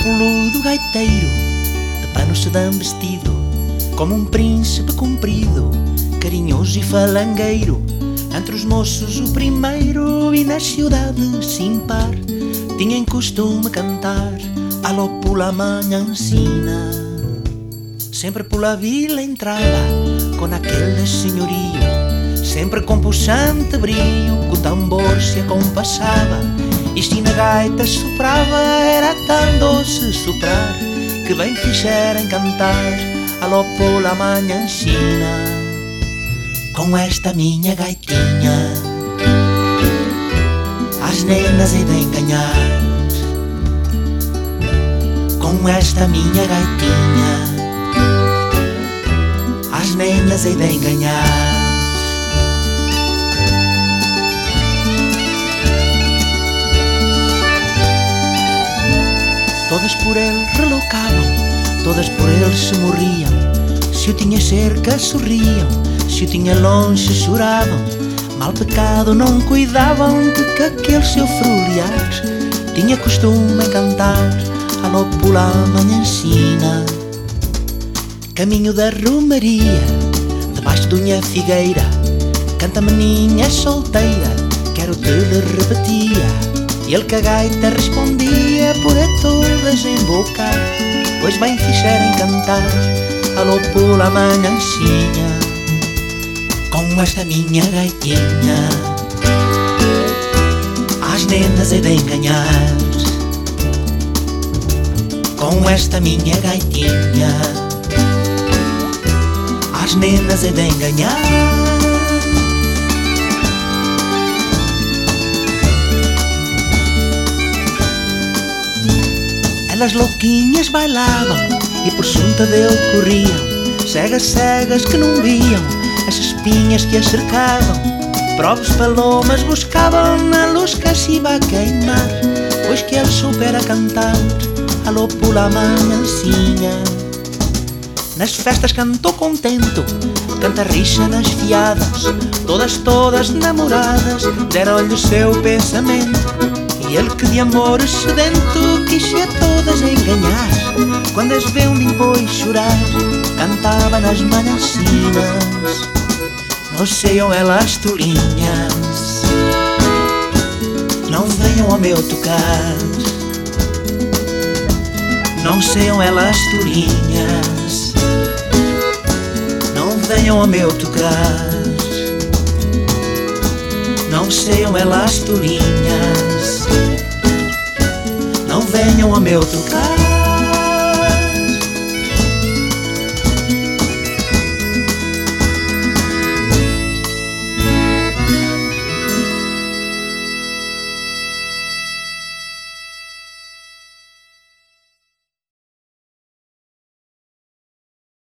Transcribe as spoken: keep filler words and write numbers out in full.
peludo gaiteiro, de pano sedã vestido, como um príncipe comprido, carinhoso e falangueiro, entre os moços o primeiro, e na cidade sem par tinha em costume cantar alô pula manhãncina. Sempre pela vila entrava com aquele senhorio, sempre com puxante brio, que o tambor se compassava, e se na gaita soprava era tão doce soprar, que bem fizeram cantar alô pula manhãncina. Com esta minha gaitinha as nenas hei de enganhar, com esta minha gaitinha as nenas hei de enganhar. Todas por ele relocavam, todas por ele se morriam, se o tinha cerca sorriam, se o tinha longe choravam, mal pecado não cuidavam, de que aquele seu fruliar tinha costume em cantar alô pula manhãncina. Caminho da romaria, debaixo de unha figueira, canta meninha solteira, quero te lhe repetia. E ele que a gaita respondia por a todas embocar, pois bem fizeram cantar alô pula manhãncina. Com esta minha gaitinha as nenas hei de enganhar, com esta minha gaitinha as nenas hei de enganhar. Elas louquinhas bailavam e por junta dele corriam, cegas, cegas que não viam as espinhas que as cercavam, provas palomas buscavam na luz que se iba a queimar, pois que ele soubera cantar alô pula manhãncina. Nas festas cantou contento, canta rixa nas fiadas, todas, todas namoradas deram-lhe o seu pensamento, e ele que de amor sedento quis a todas enganar, quando as vê um depois chorar, cantava nas manhãncinas. Não seiam elas tolinhas, não venham ao meu tocar, não seiam elas tolinhas, não venham ao meu tocar, não seiam elas tolinhas, não venham ao meu tocar.